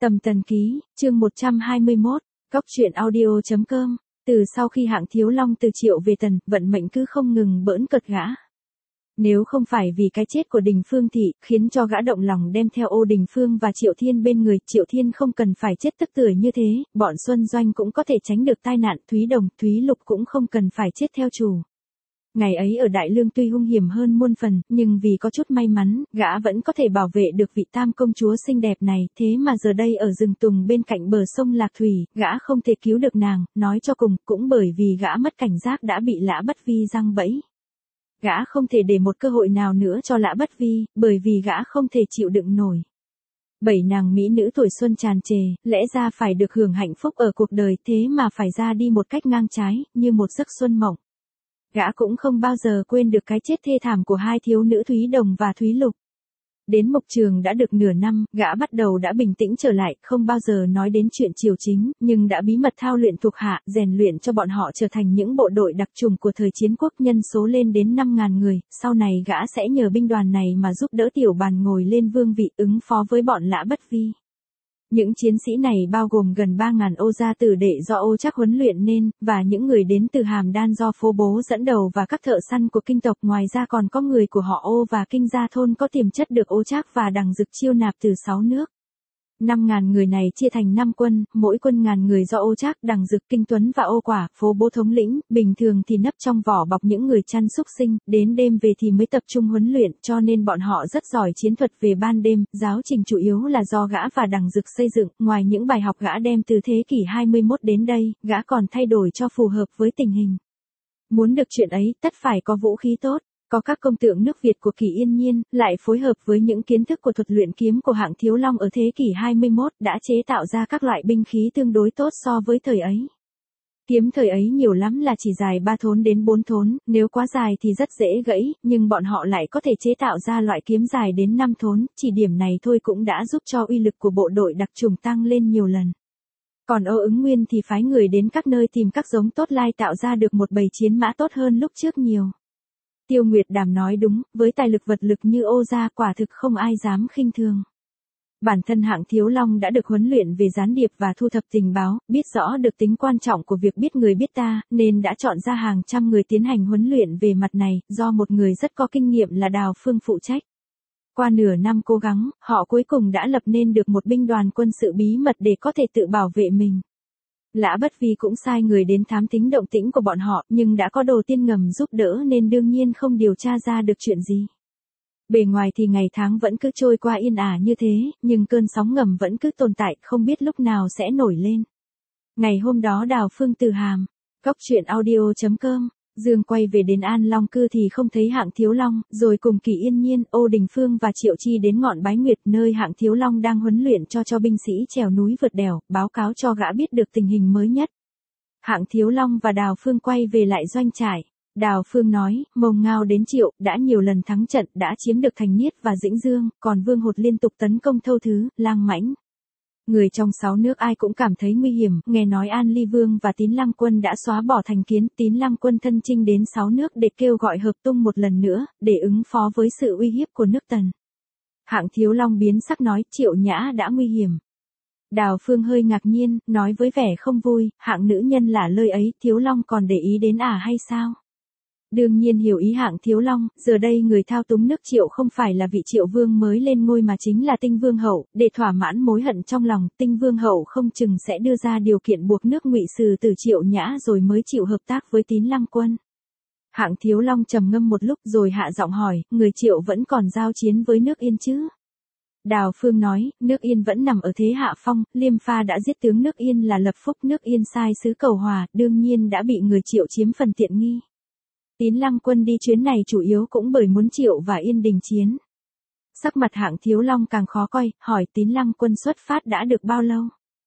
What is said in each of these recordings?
Tầm Tần Ký, chương 121, Góc truyện audio.com. Từ sau khi Hạng Thiếu Long từ Triệu về Tần, vận mệnh cứ không ngừng bỡn cợt gã. Nếu không phải vì cái chết của Đình Phương Thị, khiến cho gã động lòng đem theo Ô Đình Phương và Triệu Thiên bên người, Triệu Thiên không cần phải chết tức tưởi như thế, bọn Xuân Doanh cũng có thể tránh được tai nạn, Thúy Đồng, Thúy Lục cũng không cần phải chết theo chủ. Ngày ấy ở Đại Lương tuy hung hiểm hơn muôn phần, nhưng vì có chút may mắn, gã vẫn có thể bảo vệ được vị tam công chúa xinh đẹp này, thế mà giờ đây ở rừng tùng bên cạnh bờ sông Lạc Thủy, gã không thể cứu được nàng, nói cho cùng, cũng bởi vì gã mất cảnh giác đã bị Lã Bất Vi giăng bẫy. Gã không thể để một cơ hội nào nữa cho Lã Bất Vi, bởi vì gã không thể chịu đựng nổi. 7 nàng mỹ nữ tuổi xuân tràn trề, lẽ ra phải được hưởng hạnh phúc ở cuộc đời, thế mà phải ra đi một cách ngang trái, như một giấc xuân mộng. Gã cũng không bao giờ quên được cái chết thê thảm của hai thiếu nữ Thúy Đồng và Thúy Lục. Đến Mộc Trường đã được nửa năm, gã bắt đầu đã bình tĩnh trở lại, không bao giờ nói đến chuyện triều chính, nhưng đã bí mật thao luyện thuộc hạ, rèn luyện cho bọn họ trở thành những bộ đội đặc chủng của thời chiến quốc, nhân số lên đến 5.000 người, sau này gã sẽ nhờ binh đoàn này mà giúp đỡ Tiểu Bàn ngồi lên vương vị, ứng phó với bọn Lã Bất Vi. Những chiến sĩ này bao gồm gần 3.000 Ô gia tử đệ do Ô Trác huấn luyện nên, và những người đến từ Hàm Đan do Phố Bố dẫn đầu và các thợ săn của kinh tộc, ngoài ra còn có người của họ Ô và Kinh Gia thôn có tiềm chất được Ô Trác và Đằng Dực chiêu nạp từ 6 nước. 5.000 người này chia thành 5 quân, mỗi quân ngàn người do Ô Trác, Đằng Dực, Kinh Tuấn và Ô Quả, Phố Bố thống lĩnh, bình thường thì nấp trong vỏ bọc những người chăn súc sinh, đến đêm về thì mới tập trung huấn luyện, cho nên bọn họ rất giỏi chiến thuật về ban đêm, giáo trình chủ yếu là do gã và Đằng Dực xây dựng, ngoài những bài học gã đem từ thế kỷ 21 đến đây, gã còn thay đổi cho phù hợp với tình hình. Muốn được chuyện ấy, tất phải có vũ khí tốt. Có các công tượng nước Việt của Kỳ Yên Nhiên, lại phối hợp với những kiến thức của thuật luyện kiếm của Hạng Thiếu Long ở thế kỷ 21, đã chế tạo ra các loại binh khí tương đối tốt so với thời ấy. Kiếm thời ấy nhiều lắm là chỉ dài 3 thốn đến 4 thốn, nếu quá dài thì rất dễ gãy, nhưng bọn họ lại có thể chế tạo ra loại kiếm dài đến 5 thốn, chỉ điểm này thôi cũng đã giúp cho uy lực của bộ đội đặc chủng tăng lên nhiều lần. Còn Ô Ứng Nguyên thì phái người đến các nơi tìm các giống tốt lai tạo ra được một bầy chiến mã tốt hơn lúc trước nhiều. Tiêu Nguyệt Đàm nói đúng, với tài lực vật lực như Ô gia quả thực không ai dám khinh thường. Bản thân Hạng Thiếu Long đã được huấn luyện về gián điệp và thu thập tình báo, biết rõ được tính quan trọng của việc biết người biết ta, nên đã chọn ra hàng trăm người tiến hành huấn luyện về mặt này, do một người rất có kinh nghiệm là Đào Phương phụ trách. Qua nửa năm cố gắng, họ cuối cùng đã lập nên được một binh đoàn quân sự bí mật để có thể tự bảo vệ mình. Lã Bất Vi cũng sai người đến thám thính động tĩnh của bọn họ, nhưng đã có Đồ Tiên ngầm giúp đỡ nên đương nhiên không điều tra ra được chuyện gì. Bề ngoài thì ngày tháng vẫn cứ trôi qua yên ả như thế, nhưng cơn sóng ngầm vẫn cứ tồn tại, không biết lúc nào sẽ nổi lên. Ngày hôm đó Đào Phương từ Hàm, Góc truyện audio.com, Dương quay về đến An Long Cư thì không thấy Hạng Thiếu Long, rồi cùng Kỳ Yên Nhiên, Ô Đình Phương và Triệu Chi đến ngọn Bái Nguyệt, nơi Hạng Thiếu Long đang huấn luyện cho binh sĩ trèo núi vượt đèo, báo cáo cho gã biết được tình hình mới nhất. Hạng Thiếu Long và Đào Phương quay về lại doanh trại. Đào Phương nói, Mông Ngao đến Triệu, đã nhiều lần thắng trận, đã chiếm được Thành Niết và Dĩnh Dương, còn Vương Hột liên tục tấn công Thâu Thứ, Lang Mãnh. Người trong 6 nước ai cũng cảm thấy nguy hiểm, nghe nói An Ly Vương và Tín Lăng Quân đã xóa bỏ thành kiến, Tín Lăng Quân thân chinh đến 6 nước để kêu gọi hợp tung một lần nữa, để ứng phó với sự uy hiếp của nước Tần. Hạng Thiếu Long biến sắc nói, Triệu Nhã đã nguy hiểm. Đào Phương hơi ngạc nhiên, nói với vẻ không vui, Hạng nữ nhân lả lơi ấy, Thiếu Long còn để ý đến hay sao? Đương nhiên hiểu ý Hạng Thiếu Long, giờ đây người thao túng nước Triệu không phải là vị Triệu Vương mới lên ngôi mà chính là Tinh Vương Hậu, để thỏa mãn mối hận trong lòng, Tinh Vương Hậu không chừng sẽ đưa ra điều kiện buộc nước Ngụy Sư từ Triệu Nhã rồi mới chịu hợp tác với Tín Lăng Quân. Hạng Thiếu Long trầm ngâm một lúc rồi hạ giọng hỏi, người Triệu vẫn còn giao chiến với nước Yên chứ? Đào Phương nói, nước Yên vẫn nằm ở thế hạ phong, Liêm Pha đã giết tướng nước Yên là Lập Phúc, nước Yên sai sứ cầu hòa, đương nhiên đã bị người Triệu chiếm phần tiện nghi. Tín Lăng Quân đi chuyến này chủ yếu cũng bởi muốn Triệu và Yên đình chiến. Sắc mặt Hạng Thiếu Long càng khó coi, hỏi Tín Lăng Quân xuất phát đã được bao lâu?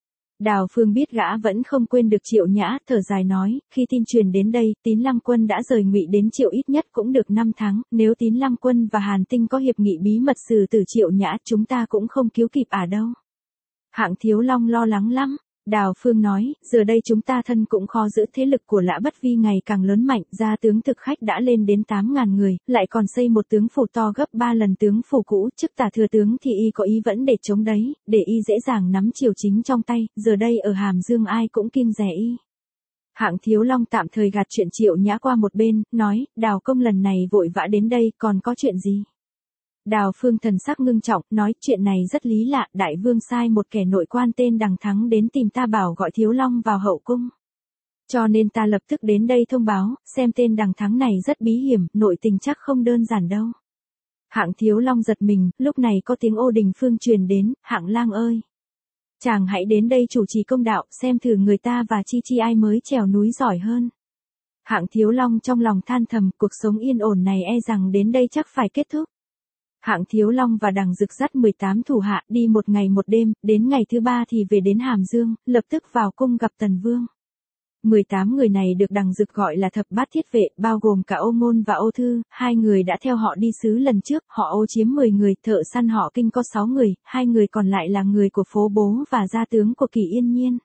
Đào Phương biết gã vẫn không quên được Triệu Nhã, thở dài nói, khi tin truyền đến đây, Tín Lăng Quân đã rời Ngụy đến Triệu ít nhất cũng được 5 tháng, nếu Tín Lăng Quân và Hàn Tinh có hiệp nghị bí mật xử tử Triệu Nhã chúng ta cũng không cứu kịp đâu. Hạng Thiếu Long lo lắng lắm. Đào Phương nói, giờ đây chúng ta thân cũng khó giữ, thế lực của Lã Bất Vi ngày càng lớn mạnh, gia tướng thực khách đã lên đến 8.000 người, lại còn xây một tướng phủ to gấp 3 lần tướng phủ cũ, chức tả thừa tướng thì y có ý vẫn để chống đấy, để y dễ dàng nắm triều chính trong tay, giờ đây ở Hàm Dương ai cũng kiêng dè y. Hạng Thiếu Long tạm thời gạt chuyện Triệu Nhã qua một bên, nói, Đào công lần này vội vã đến đây, còn có chuyện gì? Đào Phương thần sắc ngưng trọng, nói, chuyện này rất lý lạ, đại vương sai một kẻ nội quan tên Đằng Thắng đến tìm ta bảo gọi Thiếu Long vào hậu cung. Cho nên ta lập tức đến đây thông báo, xem tên Đằng Thắng này rất bí hiểm, nội tình chắc không đơn giản đâu. Hạng Thiếu Long giật mình, lúc này có tiếng ô đình phương truyền đến, Hạng lang ơi. Chàng hãy đến đây chủ trì công đạo, xem thử người ta và Chi Chi ai mới trèo núi giỏi hơn. Hạng Thiếu Long trong lòng than thầm, cuộc sống yên ổn này e rằng đến đây chắc phải kết thúc. Hạng Thiếu Long và Đằng Dực dắt 18 thủ hạ đi một ngày một đêm, đến ngày thứ 3 thì về đến Hàm Dương, lập tức vào cung gặp Tần Vương. 18 người này được Đằng Dực gọi là thập bát thiết vệ, bao gồm cả Ô Ngôn và Ô Thư, hai người đã theo họ đi sứ lần trước, họ Ô chiếm 10 người, thợ săn họ Kinh có 6 người, hai người còn lại là người của phố bố và gia tướng của Kỳ Yên Nhiên.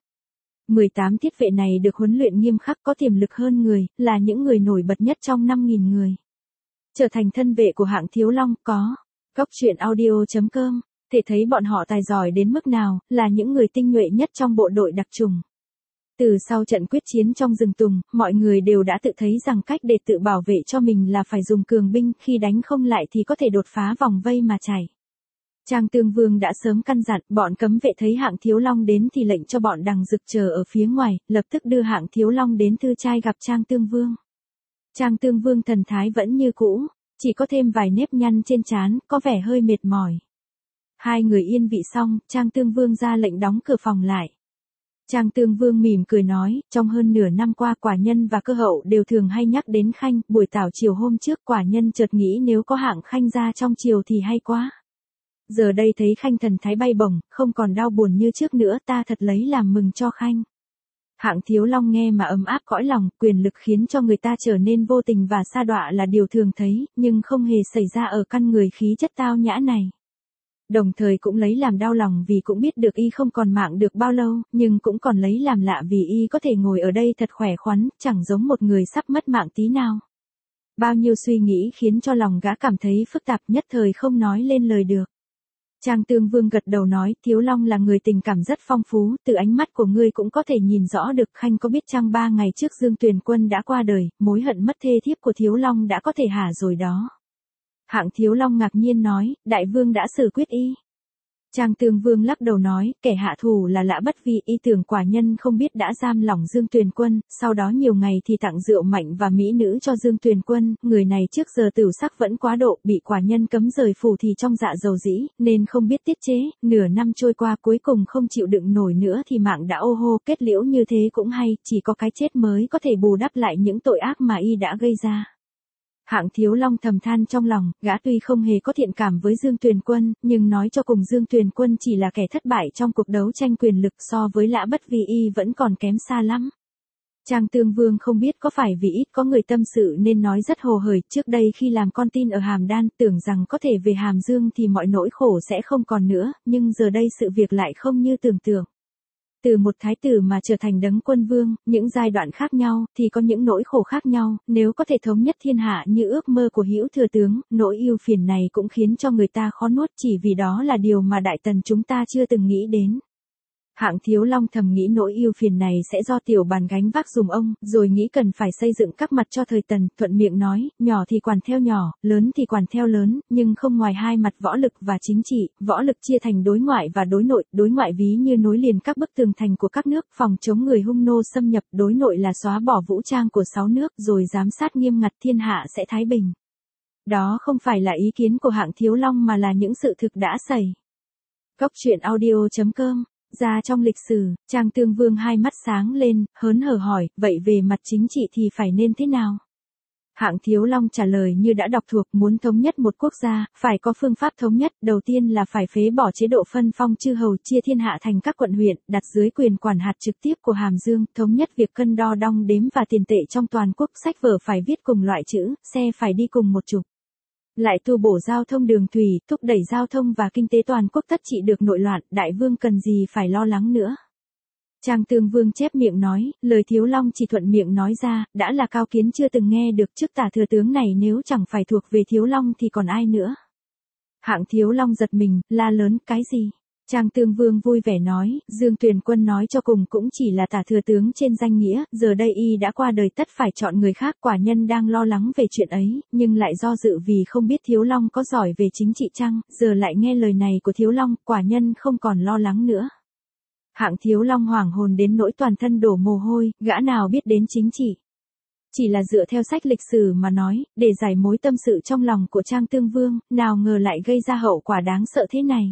18 thiết vệ này được huấn luyện nghiêm khắc, có tiềm lực hơn người, là những người nổi bật nhất trong 5.000 người. Trở thành thân vệ của Hạng Thiếu Long, có. Cóc truyện audio.com, thể thấy bọn họ tài giỏi đến mức nào, là những người tinh nhuệ nhất trong bộ đội đặc trùng. Từ sau trận quyết chiến trong rừng tùng, mọi người đều đã tự thấy rằng cách để tự bảo vệ cho mình là phải dùng cường binh, khi đánh không lại thì có thể đột phá vòng vây mà chạy. Trang Tương Vương đã sớm căn dặn, bọn cấm vệ thấy Hạng Thiếu Long đến thì lệnh cho bọn Đằng Dực chờ ở phía ngoài, lập tức đưa Hạng Thiếu Long đến thư trai gặp Trang Tương Vương. Trang Tương Vương thần thái vẫn như cũ, chỉ có thêm vài nếp nhăn trên trán, có vẻ hơi mệt mỏi. Hai người yên vị xong, Trang Tương Vương ra lệnh đóng cửa phòng lại. Trang Tương Vương mỉm cười nói, trong hơn nửa năm qua quả nhân và cơ hậu đều thường hay nhắc đến Khanh, buổi tảo chiều hôm trước quả nhân chợt nghĩ nếu có Hạng Khanh ra trong chiều thì hay quá. Giờ đây thấy Khanh thần thái bay bổng, không còn đau buồn như trước nữa, ta thật lấy làm mừng cho Khanh. Hạng Thiếu Long nghe mà ấm áp cõi lòng, quyền lực khiến cho người ta trở nên vô tình và sa đọa là điều thường thấy, nhưng không hề xảy ra ở căn người khí chất tao nhã này. Đồng thời cũng lấy làm đau lòng vì cũng biết được y không còn mạng được bao lâu, nhưng cũng còn lấy làm lạ vì y có thể ngồi ở đây thật khỏe khoắn, chẳng giống một người sắp mất mạng tí nào. Bao nhiêu suy nghĩ khiến cho lòng gã cảm thấy phức tạp, nhất thời không nói lên lời được. Trang Tương Vương gật đầu nói, Thiếu Long là người tình cảm rất phong phú, từ ánh mắt của ngươi cũng có thể nhìn rõ được. Khanh có biết chăng 3 ngày trước Dương Tuyền Quân đã qua đời, mối hận mất thê thiếp của Thiếu Long đã có thể hả rồi đó. Hạng Thiếu Long ngạc nhiên nói, Đại Vương đã xử quyết y. Trang Tương Vương lắc đầu nói, kẻ hạ thủ là Lã Bất Vi, y tưởng quả nhân không biết đã giam lỏng Dương Tuyền Quân, sau đó nhiều ngày thì tặng rượu mạnh và mỹ nữ cho Dương Tuyền Quân, người này trước giờ tửu sắc vẫn quá độ, bị quả nhân cấm rời phủ thì trong dạ dầu dĩ, nên không biết tiết chế, nửa năm trôi qua cuối cùng không chịu đựng nổi nữa thì mạng đã ô hô, kết liễu như thế cũng hay, chỉ có cái chết mới có thể bù đắp lại những tội ác mà y đã gây ra. Hạng Thiếu Long thầm than trong lòng, gã tuy không hề có thiện cảm với Dương Tuyền Quân, nhưng nói cho cùng Dương Tuyền Quân chỉ là kẻ thất bại trong cuộc đấu tranh quyền lực, so với Lã Bất Vi y vẫn còn kém xa lắm. Trang Tương Vương không biết có phải vì ít có người tâm sự nên nói rất hồ hởi, trước đây khi làm con tin ở Hàm Đan tưởng rằng có thể về Hàm Dương thì mọi nỗi khổ sẽ không còn nữa, nhưng giờ đây sự việc lại không như tưởng tượng. Từ một thái tử mà trở thành đấng quân vương, những giai đoạn khác nhau, thì có những nỗi khổ khác nhau, nếu có thể thống nhất thiên hạ như ước mơ của Hữu Thừa Tướng, nỗi ưu phiền này cũng khiến cho người ta khó nuốt, chỉ vì đó là điều mà Đại Tần chúng ta chưa từng nghĩ đến. Hạng Thiếu Long thầm nghĩ nỗi ưu phiền này sẽ do tiểu bàn gánh vác dùm ông, rồi nghĩ cần phải xây dựng các mặt cho thời Tần, thuận miệng nói, nhỏ thì quản theo nhỏ, lớn thì quản theo lớn, nhưng không ngoài hai mặt võ lực và chính trị, võ lực chia thành đối ngoại và đối ngoại ví như nối liền các bức tường thành của các nước, phòng chống người hung nô xâm nhập, đối nội là xóa bỏ vũ trang của 6 nước, rồi giám sát nghiêm ngặt thiên hạ sẽ thái bình. Đó không phải là ý kiến của Hạng Thiếu Long mà là những sự thực đã xảy. Cóc truyện audio.com. Ra trong lịch sử, Trang Tương Vương hai mắt sáng lên, hớn hở hỏi, vậy về mặt chính trị thì phải nên thế nào? Hạng Thiếu Long trả lời như đã đọc thuộc, muốn thống nhất một quốc gia, phải có phương pháp thống nhất, đầu tiên là phải phế bỏ chế độ phân phong chư hầu, chia thiên hạ thành các quận huyện, đặt dưới quyền quản hạt trực tiếp của Hàm Dương, thống nhất việc cân đo đong đếm và tiền tệ trong toàn quốc, sách vở phải viết cùng loại chữ, xe phải đi cùng một trục. Lại tu bổ giao thông đường thủy, thúc đẩy giao thông và kinh tế toàn quốc tất trị được nội loạn, Đại Vương cần gì phải lo lắng nữa. Trang Tương Vương chép miệng nói, lời Thiếu Long chỉ thuận miệng nói ra, đã là cao kiến chưa từng nghe được trước tả thừa tướng này nếu chẳng phải thuộc về Thiếu Long thì còn ai nữa. Hạng Thiếu Long giật mình, la lớn, cái gì? Trang Tương Vương vui vẻ nói, Dương Tuyền Quân nói cho cùng cũng chỉ là tả thừa tướng trên danh nghĩa, giờ đây y đã qua đời tất phải chọn người khác, quả nhân đang lo lắng về chuyện ấy, nhưng lại do dự vì không biết Thiếu Long có giỏi về chính trị chăng, giờ lại nghe lời này của Thiếu Long, quả nhân không còn lo lắng nữa. Hạng Thiếu Long hoảng hồn đến nỗi toàn thân đổ mồ hôi, gã nào biết đến chính trị. Chỉ là dựa theo sách lịch sử mà nói, để giải mối tâm sự trong lòng của Trang Tương Vương, nào ngờ lại gây ra hậu quả đáng sợ thế này.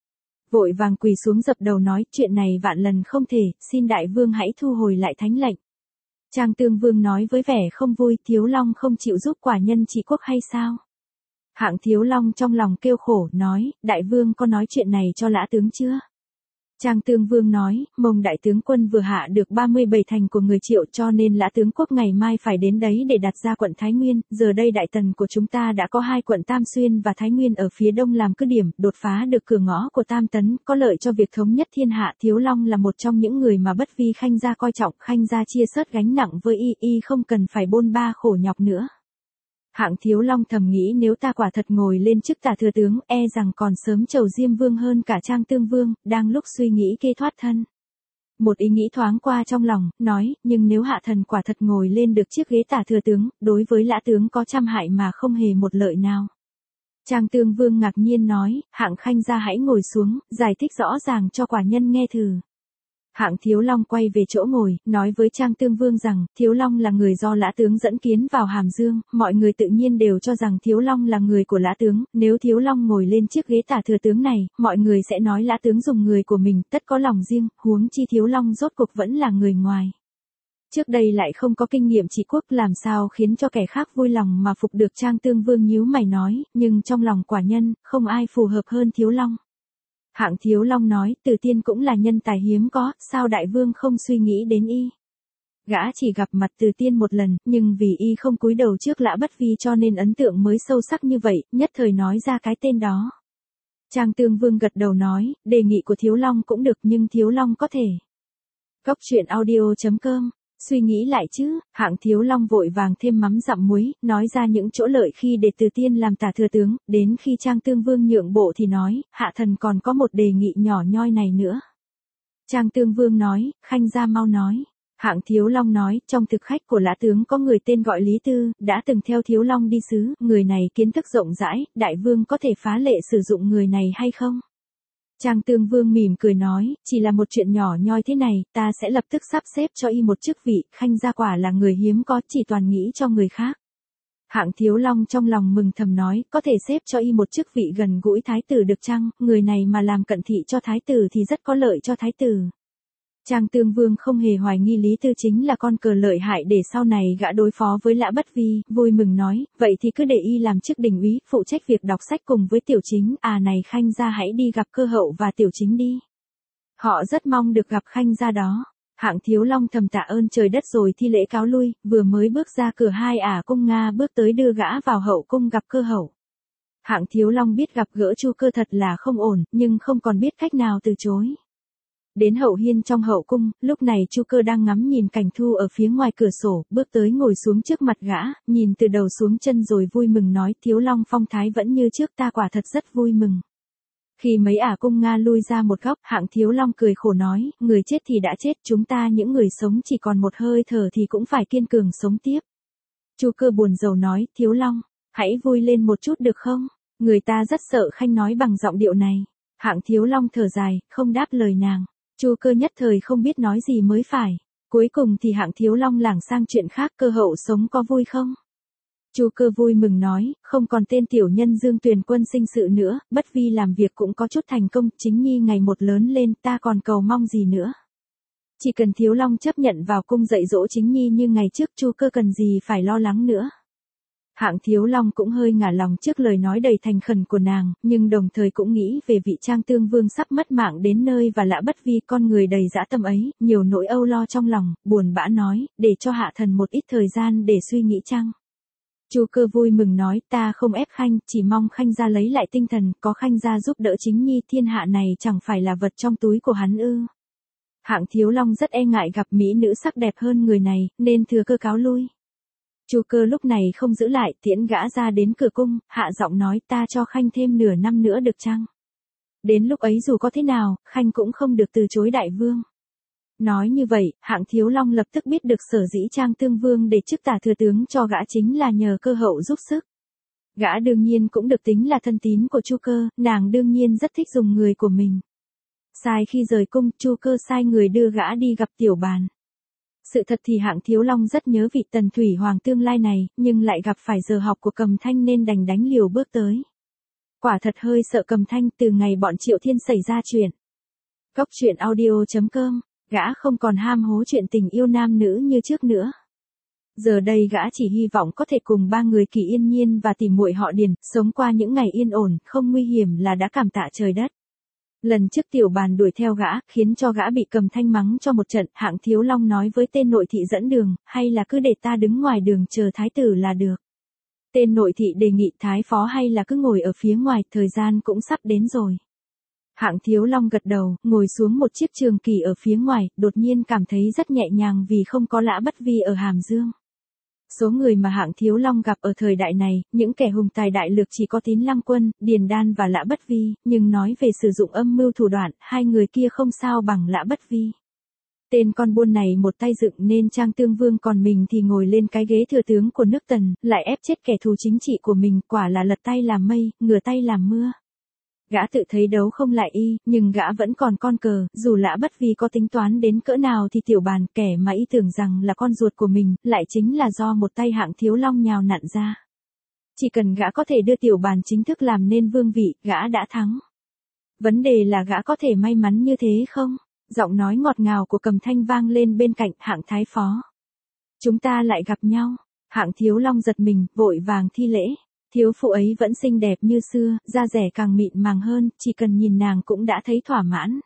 Vội vàng quỳ xuống dập đầu nói, chuyện này vạn lần không thể, xin đại vương hãy thu hồi lại thánh lệnh. Trang Tương Vương nói với vẻ không vui, Thiếu Long không chịu giúp quả nhân trị quốc hay sao? Hạng Thiếu Long trong lòng kêu khổ, nói, đại vương có nói chuyện này cho lã tướng chưa? Trang Tương Vương nói, mông đại tướng quân vừa hạ được 37 thành của người Triệu cho nên lã tướng quốc ngày mai phải đến đấy để đặt ra quận Thái Nguyên, giờ đây đại tần của chúng ta đã có 2 quận Tam Xuyên và Thái Nguyên ở phía đông làm cứ điểm, đột phá được cửa ngõ của Tam Tấn, có lợi cho việc thống nhất thiên hạ. Thiếu Long là một trong những người mà Bất Vi Khanh gia coi trọng, Khanh gia chia sớt gánh nặng với y không cần phải bôn ba khổ nhọc nữa. Hạng Thiếu Long thầm nghĩ nếu ta quả thật ngồi lên chức tả thừa tướng, e rằng còn sớm chầu Diêm Vương hơn cả Trang Tương Vương, đang lúc suy nghĩ kê thoát thân. Một ý nghĩ thoáng qua trong lòng, nói, nhưng nếu hạ thần quả thật ngồi lên được chiếc ghế tả thừa tướng, đối với lã tướng có trăm hại mà không hề một lợi nào. Trang Tương Vương ngạc nhiên nói, Hạng Khanh gia hãy ngồi xuống, giải thích rõ ràng cho quả nhân nghe thử. Hạng Thiếu Long quay về chỗ ngồi, nói với Trang Tương Vương rằng, Thiếu Long là người do lã tướng dẫn kiến vào Hàm Dương, mọi người tự nhiên đều cho rằng Thiếu Long là người của lã tướng, nếu Thiếu Long ngồi lên chiếc ghế tả thừa tướng này, mọi người sẽ nói lã tướng dùng người của mình, tất có lòng riêng, huống chi Thiếu Long rốt cuộc vẫn là người ngoài. Trước đây lại không có kinh nghiệm trị quốc, làm sao khiến cho kẻ khác vui lòng mà phục được. Trang Tương Vương nhíu mày nói, nhưng trong lòng quả nhân, không ai phù hợp hơn Thiếu Long. Hạng Thiếu Long nói, Từ Tiên cũng là nhân tài hiếm có, sao đại vương không suy nghĩ đến y? Gã chỉ gặp mặt Từ Tiên một lần, nhưng vì y không cúi đầu trước lã Bất Vi cho nên ấn tượng mới sâu sắc như vậy, nhất thời nói ra cái tên đó. Trang Tương Vương gật đầu nói, đề nghị của Thiếu Long cũng được nhưng Thiếu Long có thể. Góc truyện audio.com Suy nghĩ lại chứ, Hạng Thiếu Long vội vàng thêm mắm dặm muối, nói ra những chỗ lợi khi để Từ Tiên làm tả thừa tướng, đến khi Trang Tương Vương nhượng bộ thì nói, hạ thần còn có một đề nghị nhỏ nhoi này nữa. Trang Tương Vương nói, Khanh gia mau nói. Hạng Thiếu Long nói, trong thực khách của lã tướng có người tên gọi Lý Tư, đã từng theo Thiếu Long đi sứ, người này kiến thức rộng rãi, đại vương có thể phá lệ sử dụng người này hay không? Trang Tương Vương mỉm cười nói, chỉ là một chuyện nhỏ nhoi thế này, ta sẽ lập tức sắp xếp cho y một chức vị, Khanh gia quả là người hiếm có, chỉ toàn nghĩ cho người khác. Hạng Thiếu Long trong lòng mừng thầm nói, có thể xếp cho y một chức vị gần gũi thái tử được chăng, người này mà làm cận thị cho thái tử thì rất có lợi cho thái tử. Trang Tương Vương không hề hoài nghi Lý Tư chính là con cờ lợi hại để sau này gã đối phó với lã Bất Vi, vui mừng nói, vậy thì cứ để y làm chức đình úy, phụ trách việc đọc sách cùng với tiểu chính, này Khanh gia hãy đi gặp cơ hậu và tiểu chính đi. Họ rất mong được gặp Khanh gia đó. Hạng Thiếu Long thầm tạ ơn trời đất rồi thi lễ cáo lui, vừa mới bước ra cửa hai cung Nga bước tới đưa gã vào hậu cung gặp cơ hậu. Hạng Thiếu Long biết gặp gỡ Chu Cơ thật là không ổn, nhưng không còn biết cách nào từ chối. Đến hậu hiên trong hậu cung, lúc này Chu Cơ đang ngắm nhìn cảnh thu ở phía ngoài cửa sổ, bước tới ngồi xuống trước mặt gã, nhìn từ đầu xuống chân rồi vui mừng nói, Thiếu Long phong thái vẫn như trước, ta quả thật rất vui mừng. Khi mấy cung Nga lui ra một góc, Hạng Thiếu Long cười khổ nói, người chết thì đã chết, chúng ta những người sống chỉ còn một hơi thở thì cũng phải kiên cường sống tiếp. Chu Cơ buồn rầu nói, Thiếu Long, hãy vui lên một chút được không? Người ta rất sợ Khanh nói bằng giọng điệu này. Hạng Thiếu Long thở dài, không đáp lời nàng. Chu Cơ nhất thời không biết nói gì mới phải. Cuối cùng thì Hạng Thiếu Long lảng sang chuyện khác, cơ hậu sống có vui không? Chu Cơ vui mừng nói, không còn tên tiểu nhân Dương Tuyền Quân sinh sự nữa, Bất Vi làm việc cũng có chút thành công, chính nhi ngày một lớn lên, ta còn cầu mong gì nữa. Chỉ cần Thiếu Long chấp nhận vào cung dạy dỗ chính nhi như ngày trước, Chu Cơ cần gì phải lo lắng nữa. Hạng Thiếu Long cũng hơi ngả lòng trước lời nói đầy thành khẩn của nàng, nhưng đồng thời cũng nghĩ về vị Trang Tương Vương sắp mất mạng đến nơi và lã Bất Vi, con người đầy dã tâm ấy, nhiều nỗi âu lo trong lòng, buồn bã nói, để cho hạ thần một ít thời gian để suy nghĩ chăng. Chu Cơ vui mừng nói, ta không ép Khanh, chỉ mong Khanh gia lấy lại tinh thần, có Khanh gia giúp đỡ chính nhi, thiên hạ này chẳng phải là vật trong túi của hắn ư. Hạng Thiếu Long rất e ngại gặp mỹ nữ sắc đẹp hơn người này, nên thừa cơ cáo lui. Chu Cơ lúc này không giữ lại, tiễn gã ra đến cửa cung, hạ giọng nói ta cho Khanh thêm nửa năm nữa được chăng? Đến lúc ấy dù có thế nào, Khanh cũng không được từ chối đại vương. Nói như vậy, Hạng Thiếu Long lập tức biết được sở dĩ Trang Tương Vương để chức tả thừa tướng cho gã chính là nhờ cơ hậu giúp sức. Gã đương nhiên cũng được tính là thân tín của Chu Cơ, nàng đương nhiên rất thích dùng người của mình. Sai khi rời cung, Chu Cơ sai người đưa gã đi gặp Tiểu Bàn. Sự thật thì Hạng Thiếu Long rất nhớ vị Tần Thủy Hoàng tương lai này, nhưng lại gặp phải giờ học của Cầm Thanh nên đành đánh liều bước tới. Quả thật hơi sợ Cầm Thanh từ ngày bọn Triệu Thiên xảy ra chuyện. Góc truyện audio.com, gã không còn ham hố chuyện tình yêu nam nữ như trước nữa. Giờ đây gã chỉ hy vọng có thể cùng ba người Kỳ Yên Nhiên và tỷ muội họ Điền, sống qua những ngày yên ổn, không nguy hiểm là đã cảm tạ trời đất. Lần trước Tiểu Bàn đuổi theo gã, khiến cho gã bị Cầm Thanh mắng cho một trận, Hạng Thiếu Long nói với tên nội thị dẫn đường, hay là cứ để ta đứng ngoài đường chờ thái tử là được. Tên nội thị đề nghị thái phó hay là cứ ngồi ở phía ngoài, thời gian cũng sắp đến rồi. Hạng Thiếu Long gật đầu, ngồi xuống một chiếc trường kỳ ở phía ngoài, đột nhiên cảm thấy rất nhẹ nhàng vì không có Lã Bất Vi ở Hàm Dương. Số người mà Hạng Thiếu Long gặp ở thời đại này, những kẻ hùng tài đại lược chỉ có Tín Lăng Quân, Điền Đan và Lã Bất Vi, nhưng nói về sử dụng âm mưu thủ đoạn, hai người kia không sao bằng Lã Bất Vi. Tên con buôn này một tay dựng nên Trang Tương Vương, còn mình thì ngồi lên cái ghế thừa tướng của nước Tần, lại ép chết kẻ thù chính trị của mình, quả là lật tay làm mây, ngửa tay làm mưa. Gã tự thấy đấu không lại y, nhưng gã vẫn còn con cờ, dù Lã Bất Vi có tính toán đến cỡ nào thì Tiểu Bàn, kẻ mà y tưởng rằng là con ruột của mình, lại chính là do một tay Hạng Thiếu Long nhào nặn ra. Chỉ cần gã có thể đưa Tiểu Bàn chính thức làm nên vương vị, gã đã thắng. Vấn đề là gã có thể may mắn như thế không? Giọng nói ngọt ngào của Cầm Thanh vang lên bên cạnh Hạng Thái Phó. Chúng ta lại gặp nhau. Hạng Thiếu Long giật mình, vội vàng thi lễ. Thiếu phụ ấy vẫn xinh đẹp như xưa, da dẻ càng mịn màng hơn, chỉ cần nhìn nàng cũng đã thấy thỏa mãn.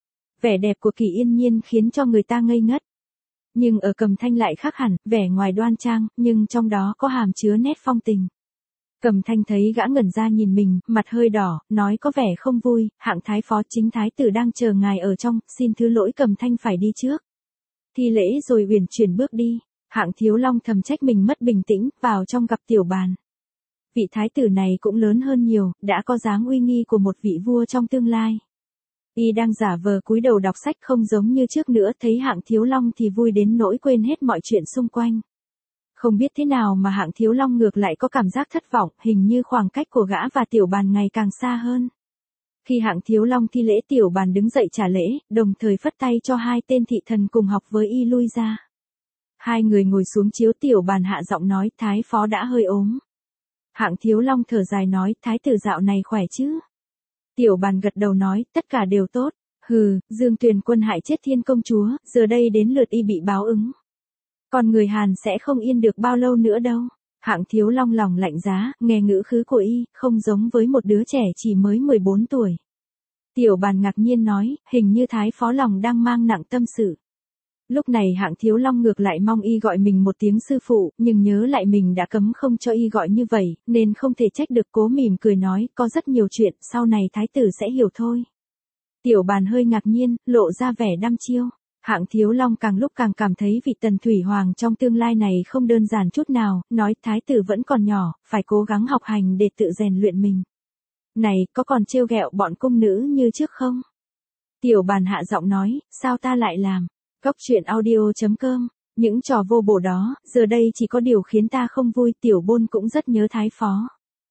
Vẻ đẹp của Kỳ Yên Nhiên khiến cho người ta ngây ngất. Nhưng ở Cầm Thanh lại khác hẳn, vẻ ngoài đoan trang, nhưng trong đó có hàm chứa nét phong tình. Cầm Thanh thấy gã ngẩn ra nhìn mình, mặt hơi đỏ, nói có vẻ không vui, Hạng Thái Phó, chính thái tử đang chờ ngài ở trong, xin thứ lỗi. Cầm Thanh phải đi trước. Thi lễ rồi uyển chuyển bước đi. Hạng Thiếu Long thầm trách mình mất bình tĩnh, vào trong gặp Tiểu Bàn. Vị thái tử này cũng lớn hơn nhiều, đã có dáng uy nghi của một vị vua trong tương lai. Y đang giả vờ cúi đầu đọc sách, không giống như trước nữa, thấy Hạng Thiếu Long thì vui đến nỗi quên hết mọi chuyện xung quanh. Không biết thế nào mà Hạng Thiếu Long ngược lại có cảm giác thất vọng, hình như khoảng cách của gã và Tiểu Bàn ngày càng xa hơn. Khi Hạng Thiếu Long thi lễ, Tiểu Bàn đứng dậy trả lễ, đồng thời phất tay cho hai tên thị thần cùng học với y lui ra. Hai người ngồi xuống chiếu, Tiểu Bàn hạ giọng nói, Thái Phó đã hơi ốm. Hạng Thiếu Long thở dài nói, thái tử dạo này khỏe chứ? Tiểu Bàn gật đầu nói, tất cả đều tốt. Hừ, Dương Tuyền Quân hại chết Thiên công chúa, giờ đây đến lượt y bị báo ứng. Còn người Hàn sẽ không yên được bao lâu nữa đâu. Hạng Thiếu Long lòng lạnh giá, nghe ngữ khí của y, không giống với một đứa trẻ chỉ mới 14 tuổi. Tiểu Bàn ngạc nhiên nói, hình như Thái Phó lòng đang mang nặng tâm sự. Lúc này Hạng Thiếu Long ngược lại mong y gọi mình một tiếng sư phụ, nhưng nhớ lại mình đã cấm không cho y gọi như vậy, nên không thể trách được, cố mỉm cười nói, có rất nhiều chuyện, sau này thái tử sẽ hiểu thôi. Tiểu Bàn hơi ngạc nhiên, lộ ra vẻ đăm chiêu. Hạng Thiếu Long càng lúc càng cảm thấy vị Tần Thủy Hoàng trong tương lai này không đơn giản chút nào, nói thái tử vẫn còn nhỏ, phải cố gắng học hành để tự rèn luyện mình. Này, có còn trêu ghẹo bọn cung nữ như trước không? Tiểu Bàn hạ giọng nói, sao ta lại làm? Góc truyện audio.com, những trò vô bổ đó, giờ đây chỉ có điều khiến ta không vui. Tiểu Bôn cũng rất nhớ Thái Phó.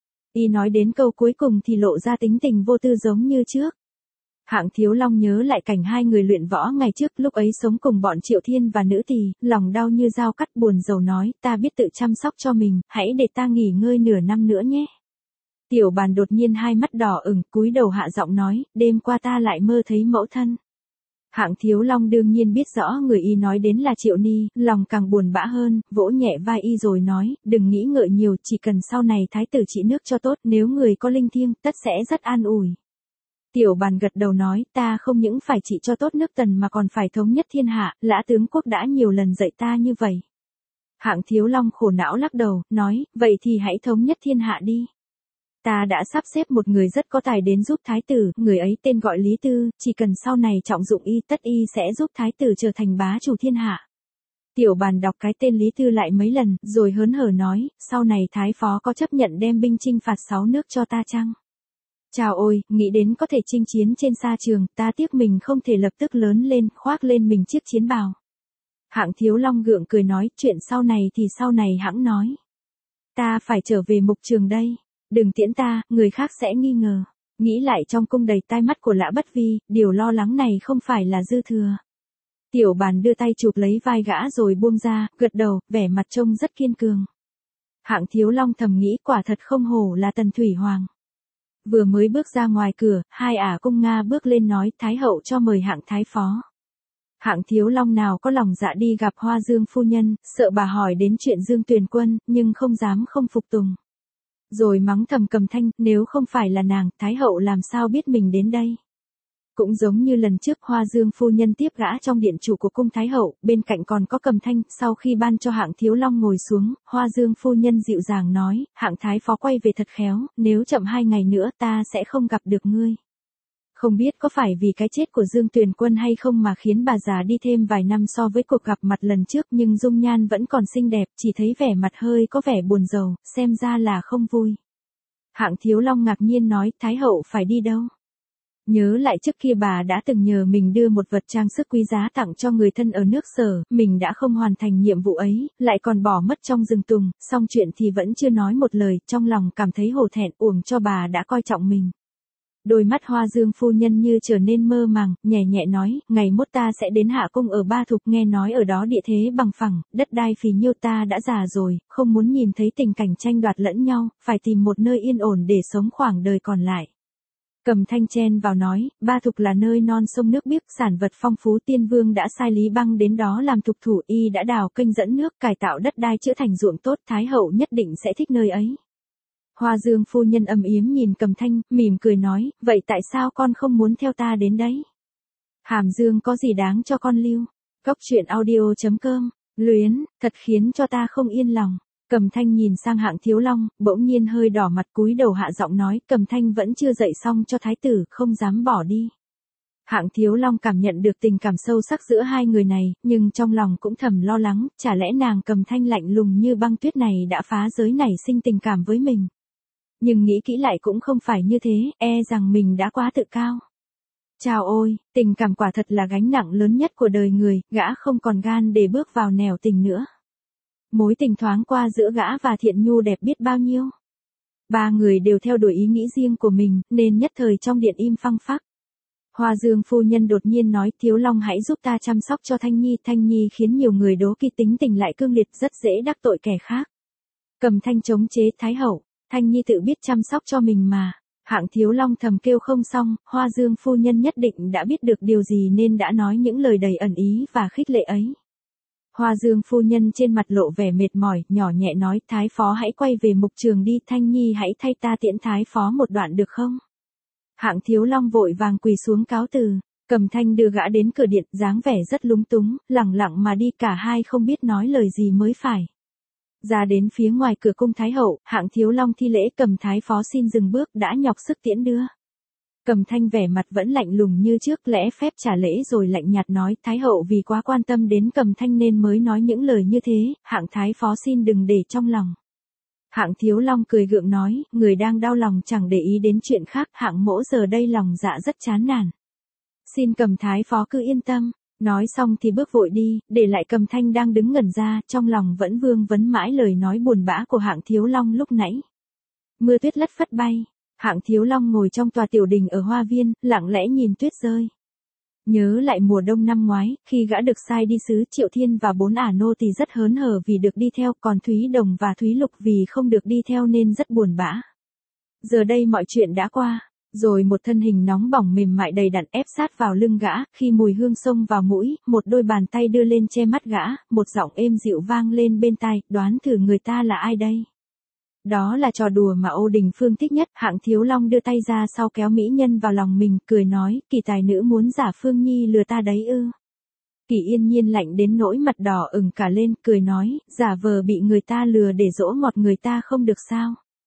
Y nói đến câu cuối cùng thì lộ ra tính tình vô tư giống như trước. Hạng Thiếu Long nhớ lại cảnh hai người luyện võ ngày trước, lúc ấy sống cùng bọn Triệu Thiên và nữ tỳ, lòng đau như dao cắt, buồn rầu nói, ta biết tự chăm sóc cho mình, hãy để ta nghỉ ngơi nửa năm nữa nhé. Tiểu Bàn đột nhiên hai mắt đỏ ửng, cúi đầu hạ giọng nói, đêm qua ta lại mơ thấy mẫu thân. Hạng Thiếu Long đương nhiên biết rõ người y nói đến là Triệu Ni, lòng càng buồn bã hơn, vỗ nhẹ vai y rồi nói, đừng nghĩ ngợi nhiều, chỉ cần sau này thái tử trị nước cho tốt, nếu người có linh thiêng, tất sẽ rất an ủi. Tiểu Bàn gật đầu nói, ta không những phải trị cho tốt nước Tần mà còn phải thống nhất thiên hạ, Lã tướng quốc đã nhiều lần dạy ta như vậy. Hạng Thiếu Long khổ não lắc đầu, nói, vậy thì hãy thống nhất thiên hạ đi. Ta đã sắp xếp một người rất có tài đến giúp thái tử, người ấy tên gọi Lý Tư, chỉ cần sau này trọng dụng y, tất y sẽ giúp thái tử trở thành bá chủ thiên hạ. Tiểu Bàn đọc cái tên Lý Tư lại mấy lần, rồi hớn hở nói, sau này thái phó có chấp nhận đem binh chinh phạt 6 nước cho ta chăng? Chào ôi, nghĩ đến có thể chinh chiến trên sa trường, ta tiếc mình không thể lập tức lớn lên, khoác lên mình chiếc chiến bào. Hạng Thiếu Long gượng cười nói, chuyện sau này thì sau này hẵng nói. Ta phải trở về mục trường đây. Đừng tiễn ta, người khác sẽ nghi ngờ. Nghĩ lại trong cung đầy tai mắt của Lã Bất Vi, điều lo lắng này không phải là dư thừa. Tiểu Bàn đưa tay chụp lấy vai gã rồi buông ra, gật đầu, vẻ mặt trông rất kiên cường. Hạng Thiếu Long thầm nghĩ quả thật không hổ là Tần Thủy Hoàng. Vừa mới bước ra ngoài cửa, hai ả cung Nga bước lên nói Thái hậu cho mời Hạng Thái phó. Hạng Thiếu Long nào có lòng dạ đi gặp Hoa Dương phu nhân, sợ bà hỏi đến chuyện Dương Tuyền Quân, nhưng không dám không phục tùng. Rồi mắng thầm Cầm Thanh, nếu không phải là nàng, Thái hậu làm sao biết mình đến đây. Cũng giống như lần trước Hoa Dương phu nhân tiếp gã trong điện chủ của cung Thái hậu, bên cạnh còn có Cầm Thanh, sau khi ban cho Hạng Thiếu Long ngồi xuống, Hoa Dương phu nhân dịu dàng nói, Hạng Thái phó quay về thật khéo, nếu chậm 2 ngày nữa ta sẽ không gặp được ngươi. Không biết có phải vì cái chết của Dương Tuyền Quân hay không mà khiến bà già đi thêm vài năm so với cuộc gặp mặt lần trước, nhưng dung nhan vẫn còn xinh đẹp, chỉ thấy vẻ mặt hơi có vẻ buồn rầu, xem ra là không vui. Hạng Thiếu Long ngạc nhiên nói, Thái hậu phải đi đâu? Nhớ lại trước kia bà đã từng nhờ mình đưa một vật trang sức quý giá tặng cho người thân ở nước Sở, mình đã không hoàn thành nhiệm vụ ấy, lại còn bỏ mất trong rừng tùng, xong chuyện thì vẫn chưa nói một lời, trong lòng cảm thấy hổ thẹn, uổng cho bà đã coi trọng mình. Đôi mắt Hoa Dương phu nhân như trở nên mơ màng, nhẹ nhẹ nói, ngày mốt ta sẽ đến hạ cung ở Ba Thục, nghe nói ở đó địa thế bằng phẳng, đất đai phì nhiêu, ta đã già rồi, không muốn nhìn thấy tình cảnh tranh đoạt lẫn nhau, phải tìm một nơi yên ổn để sống khoảng đời còn lại. Cầm Thanh chen vào nói, Ba Thục là nơi non sông nước biếc, sản vật phong phú, Tiên Vương đã sai Lý Băng đến đó làm thục thủ, y đã đào kênh dẫn nước, cải tạo đất đai chữa thành ruộng tốt, Thái hậu nhất định sẽ thích nơi ấy. Hoa Dương phu nhân ầm yếm nhìn Cầm Thanh, mỉm cười nói, vậy tại sao con không muốn theo ta đến đấy? Hàm Dương có gì đáng cho con lưu? Góc truyện audio.com, luyến, thật khiến cho ta không yên lòng. Cầm Thanh nhìn sang Hạng Thiếu Long, bỗng nhiên hơi đỏ mặt cúi đầu hạ giọng nói, Cầm Thanh vẫn chưa dạy xong cho thái tử, không dám bỏ đi. Hạng Thiếu Long cảm nhận được tình cảm sâu sắc giữa hai người này, nhưng trong lòng cũng thầm lo lắng, chả lẽ nàng Cầm Thanh lạnh lùng như băng tuyết này đã phá giới nảy sinh tình cảm với mình. Nhưng nghĩ kỹ lại cũng không phải như thế, e rằng mình đã quá tự cao. Chào ôi, tình cảm quả thật là gánh nặng lớn nhất của đời người, gã không còn gan để bước vào nẻo tình nữa. Mối tình thoáng qua giữa gã và Thiện Nhu đẹp biết bao nhiêu. Ba người đều theo đuổi ý nghĩ riêng của mình, nên nhất thời trong điện im phăng phắc. Hoa Dương phu nhân đột nhiên nói, Thiếu Long hãy giúp ta chăm sóc cho Thanh Nhi khiến nhiều người đố kỵ, tính tình lại cương liệt, rất dễ đắc tội kẻ khác. Cầm Thanh chống chế, Thái hậu, Thanh Nhi tự biết chăm sóc cho mình mà. Hạng Thiếu Long thầm kêu không xong, Hoa Dương phu nhân nhất định đã biết được điều gì nên đã nói những lời đầy ẩn ý và khích lệ ấy. Hoa Dương phu nhân trên mặt lộ vẻ mệt mỏi, nhỏ nhẹ nói, Thái phó hãy quay về mục trường đi, Thanh Nhi hãy thay ta tiễn Thái phó một đoạn được không? Hạng Thiếu Long vội vàng quỳ xuống cáo từ. Cầm Thanh đưa gã đến cửa điện, dáng vẻ rất lúng túng, lẳng lặng mà đi, cả hai không biết nói lời gì mới phải. Ra đến phía ngoài cửa cung Thái hậu, Hạng Thiếu Long thi lễ, Cầm Thái phó xin dừng bước, đã nhọc sức tiễn đưa. Cầm Thanh vẻ mặt vẫn lạnh lùng như trước, lễ phép trả lễ rồi lạnh nhạt nói, Thái hậu vì quá quan tâm đến Cầm Thanh nên mới nói những lời như thế, Hạng Thái phó xin đừng để trong lòng. Hạng Thiếu Long cười gượng nói, người đang đau lòng chẳng để ý đến chuyện khác, Hạng mỗ giờ đây lòng dạ rất chán nản. Xin Cầm Thái phó cứ yên tâm. Nói xong thì bước vội đi, để lại Cầm Thanh đang đứng ngẩn ra, trong lòng vẫn vương vấn mãi lời nói buồn bã của Hạng Thiếu Long lúc nãy. Mưa tuyết lất phất bay, Hạng Thiếu Long ngồi trong tòa tiểu đình ở hoa viên, lặng lẽ nhìn tuyết rơi. Nhớ lại mùa đông năm ngoái, khi gã được sai đi sứ, Triệu Thiên và 4 ả nô thì rất hớn hở vì được đi theo, còn Thúy Đồng và Thúy Lục vì không được đi theo nên rất buồn bã. Giờ đây mọi chuyện đã qua. Rồi một thân hình nóng bỏng mềm mại đầy đặn ép sát vào lưng gã, khi mùi hương xông vào mũi, một đôi bàn tay đưa lên che mắt gã, một giọng êm dịu vang lên bên tai, đoán thử người ta là ai đây? Đó là trò đùa mà Ô Đình Phương thích nhất, Hạng Thiếu Long đưa tay ra sau kéo mỹ nhân vào lòng mình, cười nói, Kỳ tài nữ muốn giả Phương Nhi lừa ta đấy ư? Kỳ Yên Nhiên lạnh đến nỗi mặt đỏ ửng cả lên, cười nói, giả vờ bị người ta lừa để dỗ ngọt người ta không được sao?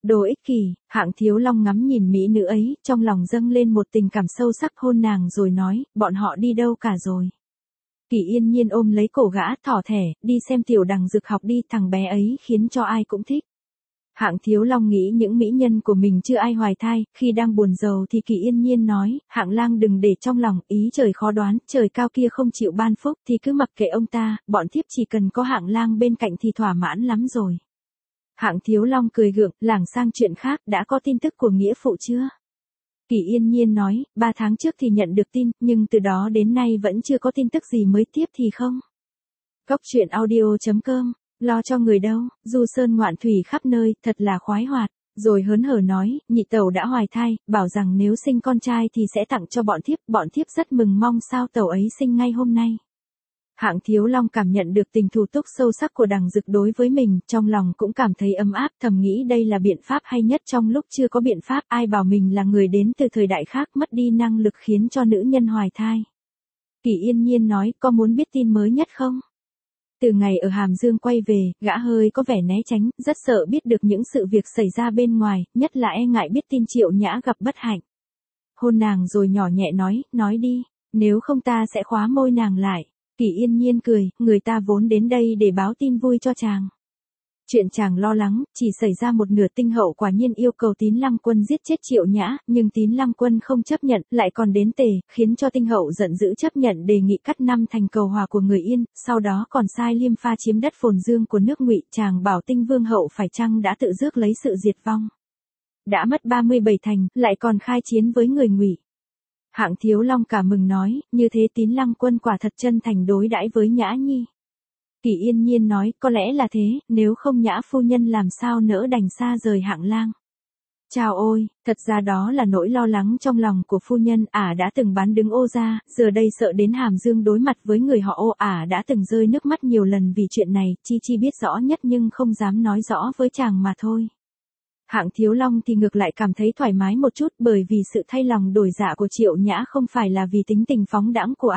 Đồ ích kỷ, Hạng Thiếu Long ngắm nhìn mỹ nữ ấy, trong lòng dâng lên một tình cảm sâu sắc, hôn nàng rồi nói, bọn họ đi đâu cả rồi. Kỷ Yên Nhiên ôm lấy cổ gã, thỏ thẻ, đi xem Tiểu Đằng Dực học đi, thằng bé ấy khiến cho ai cũng thích. Hạng Thiếu Long nghĩ những mỹ nhân của mình chưa ai hoài thai, khi đang buồn rầu thì Kỷ Yên Nhiên nói, Hạng lang đừng để trong lòng, ý trời khó đoán, trời cao kia không chịu ban phúc thì cứ mặc kệ ông ta, bọn thiếp chỉ cần có Hạng lang bên cạnh thì thỏa mãn lắm rồi. Hạng Thiếu Long cười gượng, lảng sang chuyện khác, đã có tin tức của nghĩa phụ chưa? Kỷ Yên Nhiên nói, 3 tháng trước thì nhận được tin, nhưng từ đó đến nay vẫn chưa có tin tức gì mới tiếp thì không. Cóc truyện audio.com, lo cho người đâu, du sơn ngoạn thủy khắp nơi, thật là khoái hoạt. Rồi hớn hở nói, nhị tẩu đã hoài thai, bảo rằng nếu sinh con trai thì sẽ tặng cho bọn thiếp rất mừng, mong sao tẩu ấy sinh ngay hôm nay. Hạng Thiếu Long cảm nhận được tình thù túc sâu sắc của Đằng Dực đối với mình, trong lòng cũng cảm thấy ấm áp, thầm nghĩ đây là biện pháp hay nhất trong lúc chưa có biện pháp, ai bảo mình là người đến từ thời đại khác, mất đi năng lực khiến cho nữ nhân hoài thai. Kỷ Yên Nhiên nói, có muốn biết tin mới nhất không? Từ ngày ở Hàm Dương quay về, gã hơi có vẻ né tránh, rất sợ biết được những sự việc xảy ra bên ngoài, nhất là e ngại biết tin Triệu Nhã gặp bất hạnh. Hôn nàng rồi nhỏ nhẹ nói đi, nếu không ta sẽ khóa môi nàng lại. Kỷ Yên Nhiên cười, người ta vốn đến đây để báo tin vui cho chàng. Chuyện chàng lo lắng, chỉ xảy ra một nửa, Tinh hậu quả nhiên yêu cầu Tín Lăng Quân giết chết Triệu Nhã, nhưng Tín Lăng Quân không chấp nhận, lại còn đến tề, khiến cho Tinh hậu giận dữ chấp nhận đề nghị cắt 5 thành cầu hòa của người Yên, sau đó còn sai Liêm Pha chiếm đất Phồn Dương của nước Ngụy, chàng bảo Tinh Vương hậu phải chăng đã tự rước lấy sự diệt vong. Đã mất 37 thành, lại còn khai chiến với người Ngụy. Hạng Thiếu Long cả mừng nói, như thế Tín Lăng Quân quả thật chân thành đối đãi với Nhã Nhi. Kỷ Yên Nhiên nói, có lẽ là thế, nếu không Nhã phu nhân làm sao nỡ đành xa rời Hạng lang. Chào ôi, thật ra đó là nỗi lo lắng trong lòng của phu nhân, đã từng bán đứng Ô gia, giờ đây sợ đến Hàm Dương đối mặt với người họ Ô, đã từng rơi nước mắt nhiều lần vì chuyện này, Chi biết rõ nhất nhưng không dám nói rõ với chàng mà thôi. Hạng Thiếu Long thì ngược lại cảm thấy thoải mái một chút, bởi vì sự thay lòng đổi dạ của Triệu Nhã không phải là vì tính tình phóng đãng của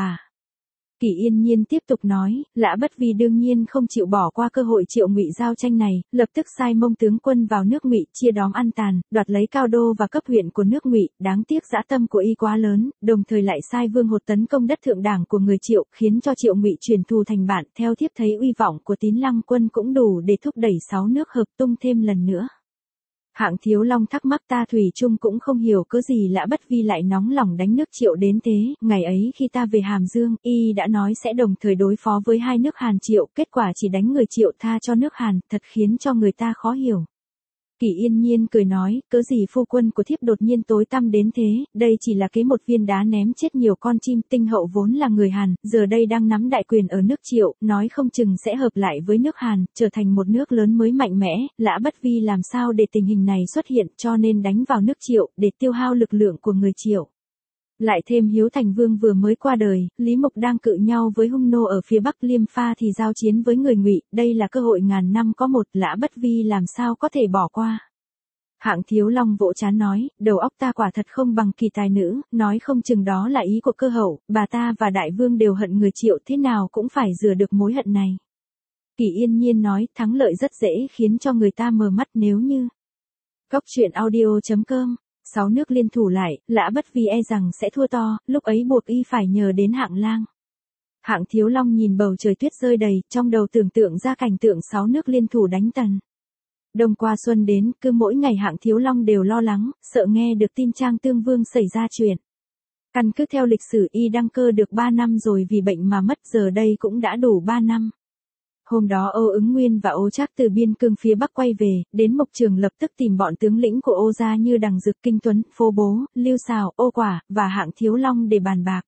Kỷ Yên Nhiên tiếp tục nói, Lã Bất Vi đương nhiên không chịu bỏ qua cơ hội Triệu Ngụy giao tranh này, lập tức sai Mông tướng quân vào nước Ngụy, chia đóm ăn tàn, đoạt lấy cao đô và cấp huyện của nước Ngụy, đáng tiếc dã tâm của y quá lớn, đồng thời lại sai Vương Hột tấn công đất thượng đảng của người Triệu, khiến cho Triệu Ngụy chuyển thù thành bạn, theo thiếp thấy uy vọng của Tín Lăng Quân cũng đủ để thúc đẩy 6 nước hợp tung thêm lần nữa. Hạng Thiếu Long thắc mắc, ta thủy chung cũng không hiểu cớ gì Lã Bất Vi lại nóng lòng đánh nước Triệu đến thế, ngày ấy khi ta về Hàm Dương, y đã nói sẽ đồng thời đối phó với hai nước Hàn Triệu, kết quả chỉ đánh người Triệu tha cho nước Hàn, thật khiến cho người ta khó hiểu. Kỷ Yên Nhiên cười nói, cớ gì phu quân của thiếp đột nhiên tối tăm đến thế, đây chỉ là cái một viên đá ném chết nhiều con chim, Tinh hậu vốn là người Hàn, giờ đây đang nắm đại quyền ở nước Triệu, nói không chừng sẽ hợp lại với nước Hàn, trở thành một nước lớn mới mạnh mẽ, Lã Bất Vi làm sao để tình hình này xuất hiện, cho nên đánh vào nước Triệu, để tiêu hao lực lượng của người Triệu. Lại thêm Hiếu Thành Vương vừa mới qua đời, Lý Mục đang cự nhau với hung nô ở phía Bắc, Liêm Pha thì giao chiến với người Ngụy, đây là cơ hội ngàn năm có một, Lã Bất Vi làm sao có thể bỏ qua. Hạng Thiếu Long vỗ trán nói, đầu óc ta quả thật không bằng kỳ tài nữ, nói không chừng đó là ý của cơ hậu, bà ta và đại vương đều hận người Triệu, thế nào cũng phải rửa được mối hận này. Kỷ Yên Nhiên nói, thắng lợi rất dễ khiến cho người ta mờ mắt, nếu như. Cóc truyện audio.com, 6 nước liên thủ lại, Lã Bất Vi e rằng sẽ thua to, lúc ấy buộc y phải nhờ đến Hạng lang. Hạng Thiếu Long nhìn bầu trời tuyết rơi đầy, trong đầu tưởng tượng ra cảnh tượng 6 nước liên thủ đánh Tần. Đông qua xuân đến, cứ mỗi ngày Hạng Thiếu Long đều lo lắng, sợ nghe được tin Trang Tương Vương xảy ra chuyện. Căn cứ theo lịch sử y đăng cơ được 3 năm rồi vì bệnh mà mất, giờ đây cũng đã đủ 3 năm. Hôm đó Ô Ứng Nguyên và Ô Trác từ biên cương phía Bắc quay về, đến Mộc Trường lập tức tìm bọn tướng lĩnh của Ô gia như Đằng Dực, Kinh Tuấn, Phô Bố, Lưu Sào, Ô Quả, và Hạng Thiếu Long để bàn bạc.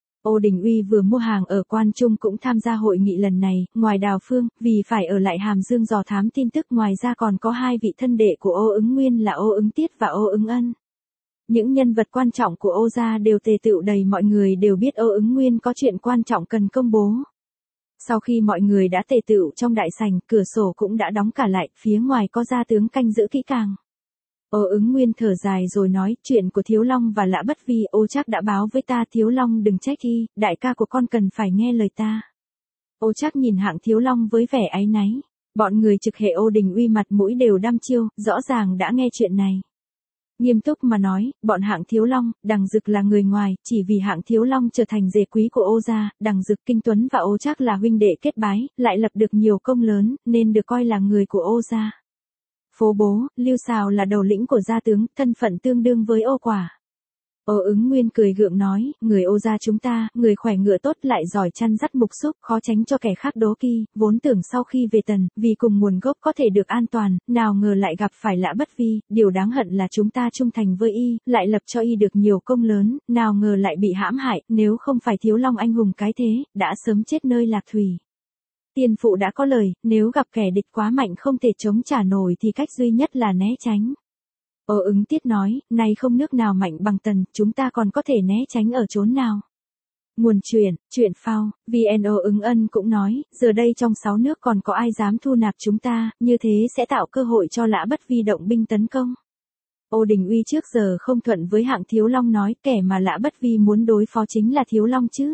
Ô Đình Uy vừa mua hàng ở Quan Trung cũng tham gia hội nghị lần này, ngoài Đào Phương, vì phải ở lại Hàm Dương dò thám tin tức, ngoài ra còn có 2 vị thân đệ của Ô Ứng Nguyên là Ô Ứng Tiết và Ô Ứng Ân. Những nhân vật quan trọng của Ô gia đều tề tựu đầy, mọi người đều biết Ô Ứng Nguyên có chuyện quan trọng cần công bố. Sau khi mọi người đã tề tựu trong đại sảnh, cửa sổ cũng đã đóng cả lại, phía ngoài có gia tướng canh giữ kỹ càng. Ô Ứng Nguyên thở dài rồi nói, chuyện của Thiếu Long và Lã Bất Vi, Ô Trác đã báo với ta, Thiếu Long đừng trách y, đại ca của con cần phải nghe lời ta. Ô Trác nhìn Hạng Thiếu Long với vẻ áy náy, Bọn người trực hệ Ô Đình Uy mặt mũi đều đăm chiêu, rõ ràng đã nghe chuyện này. Nghiêm túc mà nói, bọn Hạng Thiếu Long, Đằng Dực là người ngoài, chỉ vì Hạng Thiếu Long trở thành rể quý của Ô gia, Đằng Dực, Kinh Tuấn và Ô Trác là huynh đệ kết bái, lại lập được nhiều công lớn, nên được coi là người của Ô gia. Phố bố, Lưu Sào là đầu lĩnh của gia tướng, thân phận tương đương với Ô Quả. Ô Ứng Nguyên cười gượng nói, người Ô gia chúng ta, người khỏe ngựa tốt lại giỏi chăn dắt mục xúc, khó tránh cho kẻ khác đố kỵ, vốn tưởng sau khi về Tần, vì cùng nguồn gốc có thể được an toàn, nào ngờ lại gặp phải Lã Bất Vi, điều đáng hận là chúng ta trung thành với y, lại lập cho y được nhiều công lớn, nào ngờ lại bị hãm hại, nếu không phải Thiếu Long anh hùng cái thế, đã sớm chết nơi lạc thủy. Tiên phụ đã có lời, nếu gặp kẻ địch quá mạnh không thể chống trả nổi thì cách duy nhất là né tránh. Ô Ứng Tiết nói, nay không nước nào mạnh bằng Tần, chúng ta còn có thể né tránh ở chốn nào. Nguồn chuyện phao, VN. Ô Ứng Ân cũng nói, giờ đây trong 6 nước còn có ai dám thu nạp chúng ta, như thế sẽ tạo cơ hội cho Lã Bất Vi động binh tấn công. Ô Đình Uy trước giờ không thuận với Hạng Thiếu Long nói, kẻ mà Lã Bất Vi muốn đối phó chính là Thiếu Long chứ.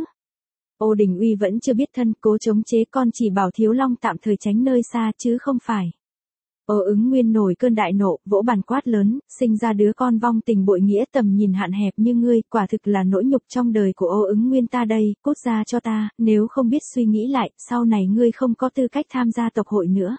Ô Đình Uy vẫn chưa biết thân, cố chống chế, con chỉ bảo Thiếu Long tạm thời tránh nơi xa chứ không phải. Ô Ứng Nguyên nổi cơn đại nộ, vỗ bàn quát lớn, sinh ra đứa con vong tình bội nghĩa tầm nhìn hạn hẹp như ngươi, quả thực là nỗi nhục trong đời của Ô Ứng Nguyên ta đây, cút ra cho ta, nếu không biết suy nghĩ lại, sau này ngươi không có tư cách tham gia tộc hội nữa.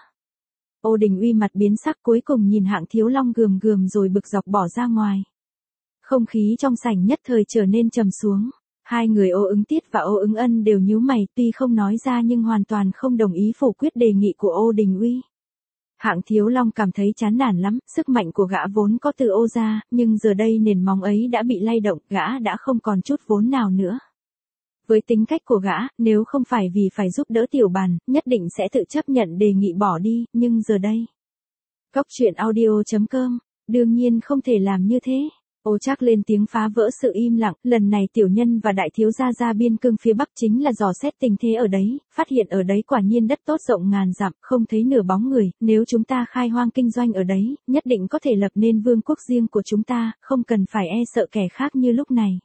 Ô Đình Uy mặt biến sắc, cuối cùng nhìn Hạng Thiếu Long gườm gườm rồi bực dọc bỏ ra ngoài. Không khí trong sảnh nhất thời trở nên trầm xuống. Hai người Ô Ứng Tiết và Ô Ứng Ân đều nhíu mày, tuy không nói ra nhưng hoàn toàn không đồng ý phủ quyết đề nghị của Ô Đình Uy. Hạng Thiếu Long cảm thấy chán nản lắm, sức mạnh của gã vốn có từ Ô gia, nhưng giờ đây nền móng ấy đã bị lay động, gã đã không còn chút vốn nào nữa. Với tính cách của gã, nếu không phải vì phải giúp đỡ Tiểu Bàn, nhất định sẽ tự chấp nhận đề nghị bỏ đi, nhưng giờ đây. Cóc truyện audio.com, đương nhiên không thể làm như thế. Ô Trác lên tiếng phá vỡ sự im lặng, lần này tiểu nhân và đại thiếu gia ra biên cương phía Bắc chính là dò xét tình thế ở đấy, phát hiện ở đấy quả nhiên đất tốt rộng ngàn dặm, không thấy nửa bóng người, nếu chúng ta khai hoang kinh doanh ở đấy, nhất định có thể lập nên vương quốc riêng của chúng ta, không cần phải e sợ kẻ khác như lúc này.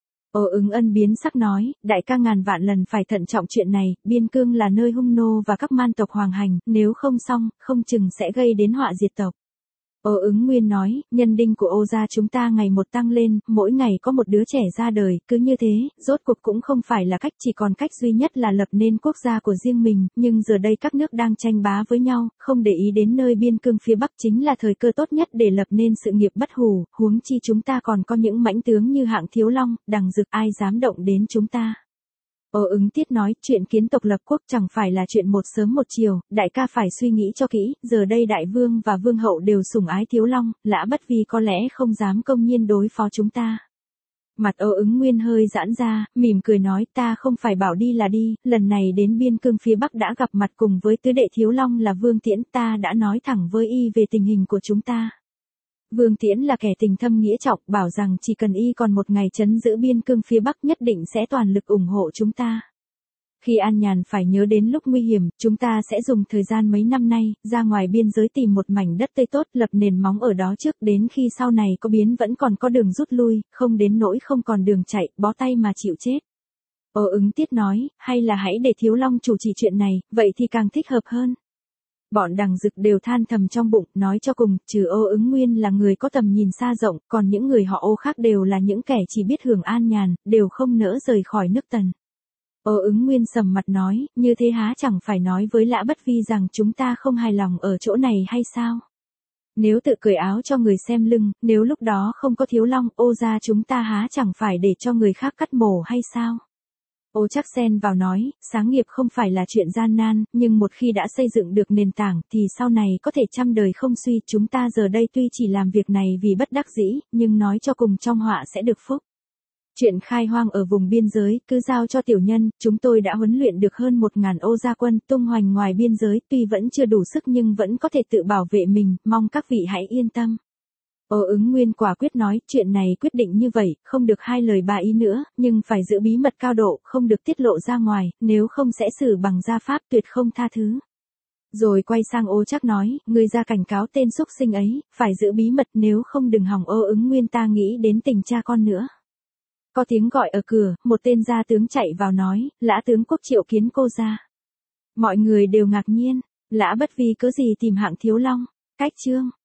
Ô Ứng Ân biến sắc nói, đại ca ngàn vạn lần phải thận trọng chuyện này, biên cương là nơi hung nô và các man tộc hoàng hành, nếu không xong, không chừng sẽ gây đến họa diệt tộc. Ô Ứng Nguyên nói, nhân đinh của Ô gia chúng ta ngày một tăng lên, mỗi ngày có một đứa trẻ ra đời, cứ như thế, rốt cuộc cũng không phải là cách, chỉ còn cách duy nhất là lập nên quốc gia của riêng mình, nhưng giờ đây các nước đang tranh bá với nhau, không để ý đến nơi biên cương phía Bắc chính là thời cơ tốt nhất để lập nên sự nghiệp bất hủ, huống chi chúng ta còn có những mãnh tướng như Hạng Thiếu Long, Đằng Dực, ai dám động đến chúng ta. Ô Ứng Tiết nói, chuyện kiến tộc lập quốc chẳng phải là chuyện một sớm một chiều, đại ca phải suy nghĩ cho kỹ, giờ đây đại vương và vương hậu đều sủng ái Thiếu Long, Lã Bất Vi có lẽ không dám công nhiên đối phó chúng ta. Mặt Ô Ứng Nguyên hơi giãn ra, mỉm cười nói, ta không phải bảo đi là đi, lần này đến biên cương phía Bắc đã gặp mặt cùng với tứ đệ Thiếu Long là Vương Tiễn, ta đã nói thẳng với y về tình hình của chúng ta. Vương Tiễn là kẻ tình thâm nghĩa trọng, bảo rằng chỉ cần y còn một ngày trấn giữ biên cương phía Bắc nhất định sẽ toàn lực ủng hộ chúng ta. Khi an nhàn phải nhớ đến lúc nguy hiểm, chúng ta sẽ dùng thời gian mấy năm nay, ra ngoài biên giới tìm một mảnh đất tươi tốt, lập nền móng ở đó trước, đến khi sau này có biến vẫn còn có đường rút lui, không đến nỗi không còn đường chạy, bó tay mà chịu chết. Ô Ứng Tiết nói, hay là hãy để Thiếu Long chủ trì chuyện này, vậy thì càng thích hợp hơn. Bọn Đằng Dực đều than thầm trong bụng, nói cho cùng, trừ Ô Ứng Nguyên là người có tầm nhìn xa rộng, còn những người họ Ô khác đều là những kẻ chỉ biết hưởng an nhàn, đều không nỡ rời khỏi nước Tần. Ô Ứng Nguyên sầm mặt nói, như thế há chẳng phải nói với Lã Bất Vi rằng chúng ta không hài lòng ở chỗ này hay sao? Nếu tự cởi áo cho người xem lưng, nếu lúc đó không có Thiếu Long, Ô gia chúng ta há chẳng phải để cho người khác cắt mổ hay sao? Ô Trác xen vào nói, sáng nghiệp không phải là chuyện gian nan, nhưng một khi đã xây dựng được nền tảng thì sau này có thể trăm đời không suy, chúng ta giờ đây tuy chỉ làm việc này vì bất đắc dĩ, nhưng nói cho cùng trong họa sẽ được phúc. Chuyện khai hoang ở vùng biên giới, cứ giao cho tiểu nhân, chúng tôi đã huấn luyện được hơn 1.000 Ô gia quân, tung hoành ngoài biên giới, tuy vẫn chưa đủ sức nhưng vẫn có thể tự bảo vệ mình, mong các vị hãy yên tâm. Ô Ứng Nguyên quả quyết nói, chuyện này quyết định như vậy, không được hai lời ba ý nữa, nhưng phải giữ bí mật cao độ, không được tiết lộ ra ngoài, nếu không sẽ xử bằng gia pháp, tuyệt không tha thứ. Rồi quay sang Ô Trác nói, ngươi ra cảnh cáo tên xúc sinh ấy, phải giữ bí mật, nếu không đừng hỏng Ô Ứng Nguyên ta nghĩ đến tình cha con nữa. Có tiếng gọi ở cửa, một tên gia tướng chạy vào nói, Lã tướng quốc triệu kiến cô ra. Mọi người đều ngạc nhiên. Lã Bất Vi cớ gì tìm Hạng Thiếu Long? Cách chương